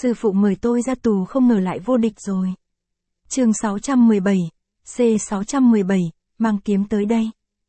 Sư phụ mời tôi ra tù không ngờ lại vô địch rồi. Chương 617, C617, mang kiếm tới đây.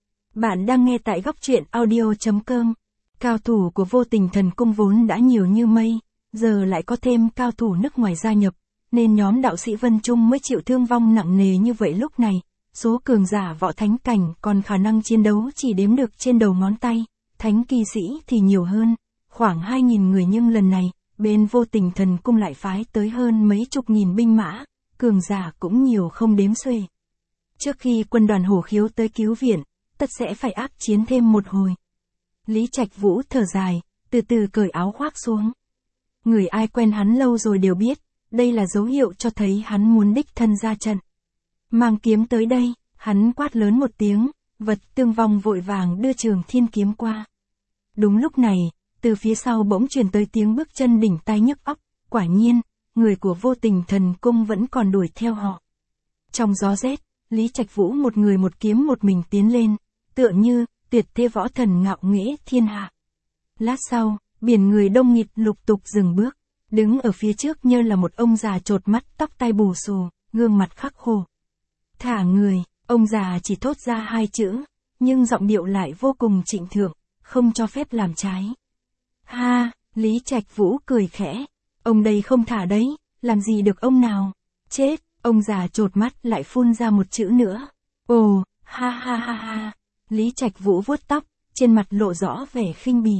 Bạn đang nghe tại góc truyện audio.com. Cao thủ của Vô Tình Thần Cung vốn đã nhiều như mây, giờ lại có thêm cao thủ nước ngoài gia nhập, nên nhóm đạo sĩ Vân Trung mới chịu thương vong nặng nề như vậy lúc này. Số cường giả võ thánh cảnh còn khả năng chiến đấu chỉ đếm được trên đầu ngón tay, thánh kỳ sĩ thì nhiều hơn, khoảng 2.000 người, nhưng lần này, bên Vô Tình Thần Cung lại phái tới hơn mấy chục nghìn binh mã, cường giả cũng nhiều không đếm xuể. Trước khi quân đoàn Hổ Khiếu tới cứu viện, tất sẽ phải ác chiến thêm một hồi. Lý Trạch Vũ thở dài, từ từ cởi áo khoác xuống. Người ai quen hắn lâu rồi đều biết, đây là dấu hiệu cho thấy hắn muốn đích thân ra trận. Mang kiếm tới đây, hắn quát lớn một tiếng, Vật Tương Vong vội vàng đưa Trường Thiên kiếm qua. Đúng lúc này, từ phía sau bỗng truyền tới tiếng bước chân đỉnh tai nhức óc, quả nhiên, người của Vô Tình Thần Cung vẫn còn đuổi theo họ. Trong gió rét, Lý Trạch Vũ một người một kiếm một mình tiến lên, tựa như tuyệt thế võ thần ngạo nghễ thiên hạ. Lát sau, biển người đông nghịt lục tục dừng bước, đứng ở phía trước như là một ông già chột mắt, tóc tai bù xù, gương mặt khắc khổ. Thả người, ông già chỉ thốt ra hai chữ, nhưng giọng điệu lại vô cùng trịnh thượng, không cho phép làm trái. Ha, Lý Trạch Vũ cười khẽ, ông đây không thả đấy, làm gì được ông nào. Chết, ông già chột mắt lại phun ra một chữ nữa. Ồ, ha ha ha ha. Lý Trạch Vũ vuốt tóc, trên mặt lộ rõ vẻ khinh bỉ.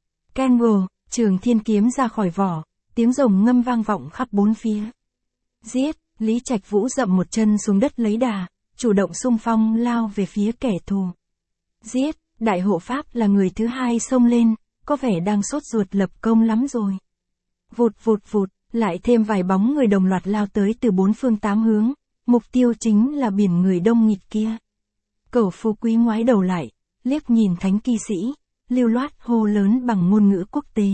Keng, Trường Thiên kiếm ra khỏi vỏ, tiếng rồng ngâm vang vọng khắp bốn phía. Giết, Lý Trạch Vũ dậm một chân xuống đất lấy đà, chủ động xung phong lao về phía kẻ thù. Giết, Đại Hộ Pháp là người thứ hai xông lên, có vẻ đang sốt ruột lập công lắm rồi. Vụt vụt vụt, lại thêm vài bóng người đồng loạt lao tới từ bốn phương tám hướng, mục tiêu chính là biển người đông nghịt kia. Cẩu Phú Quý ngoái đầu lại, liếc nhìn thánh kỳ sĩ, lưu loát hô lớn bằng ngôn ngữ quốc tế.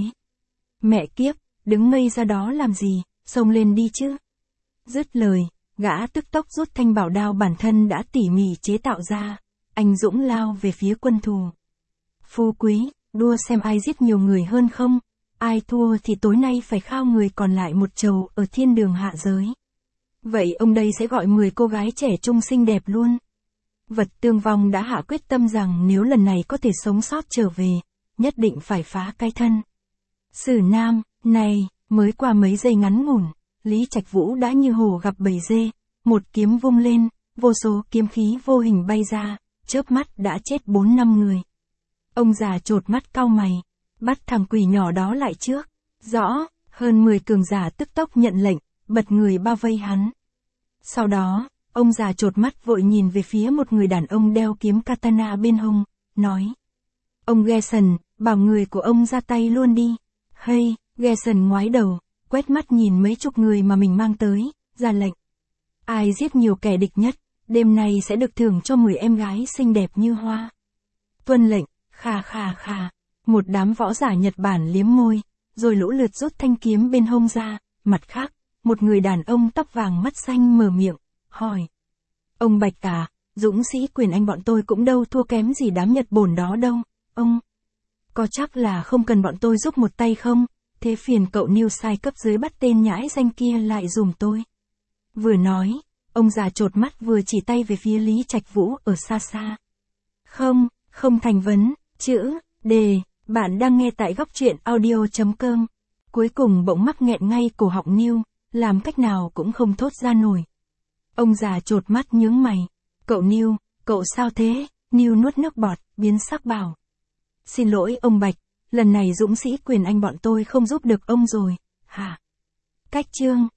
Mẹ kiếp, đứng ngây ra đó làm gì, xông lên đi chứ. Dứt lời, gã tức tốc rút thanh bảo đao bản thân đã tỉ mỉ chế tạo ra, anh dũng lao về phía quân thù. Phú Quý, đua xem ai giết nhiều người hơn không, ai thua thì tối nay phải khao người còn lại một trầu ở thiên đường hạ giới. Vậy ông đây sẽ gọi 10 cô gái trẻ trung xinh đẹp luôn. Vật Tương Vong đã hạ quyết tâm rằng nếu lần này có thể sống sót trở về, nhất định phải phá cái thân. Sử Nam, này, mới qua mấy giây ngắn ngủn, Lý Trạch Vũ đã như hổ gặp bầy dê, một kiếm vung lên, vô số kiếm khí vô hình bay ra, chớp mắt đã chết 4-5 người. Ông già chột mắt cau mày, bắt thằng quỷ nhỏ đó lại trước. Rõ, hơn 10 cường giả tức tốc nhận lệnh, bật người bao vây hắn. Sau đó, ông già chột mắt vội nhìn về phía một người đàn ông đeo kiếm katana bên hông, nói. Ông Gerson, bảo người của ông ra tay luôn đi. Hay, Gerson ngoái đầu, quét mắt nhìn mấy chục người mà mình mang tới, ra lệnh. Ai giết nhiều kẻ địch nhất, đêm nay sẽ được thưởng cho 10 em gái xinh đẹp như hoa. Tuân lệnh, khà khà khà. Một đám võ giả Nhật Bản liếm môi, rồi lũ lượt rút thanh kiếm bên hông ra. Mặt khác, một người đàn ông tóc vàng mắt xanh mở miệng, hỏi. Ông Bạch à, dũng sĩ quyền Anh bọn tôi cũng đâu thua kém gì đám Nhật Bổn đó đâu, ông. Có chắc là không cần bọn tôi giúp một tay không, thế phiền cậu New sai cấp dưới bắt tên nhãi danh kia lại dùm tôi. Vừa nói, ông già chột mắt vừa chỉ tay về phía Lý Trạch Vũ ở xa xa. Không thành vấn, chữ, đề, bạn đang nghe tại góc truyện audio.com. Cuối cùng bỗng mắc nghẹn ngay cổ họng New, làm cách nào cũng không thốt ra nổi. Ông già chột mắt nhướng mày. Cậu New, cậu sao thế? New nuốt nước bọt, biến sắc bảo. Xin lỗi ông Bạch, lần này dũng sĩ quyền Anh bọn tôi không giúp được ông rồi. Hả? Cách chương.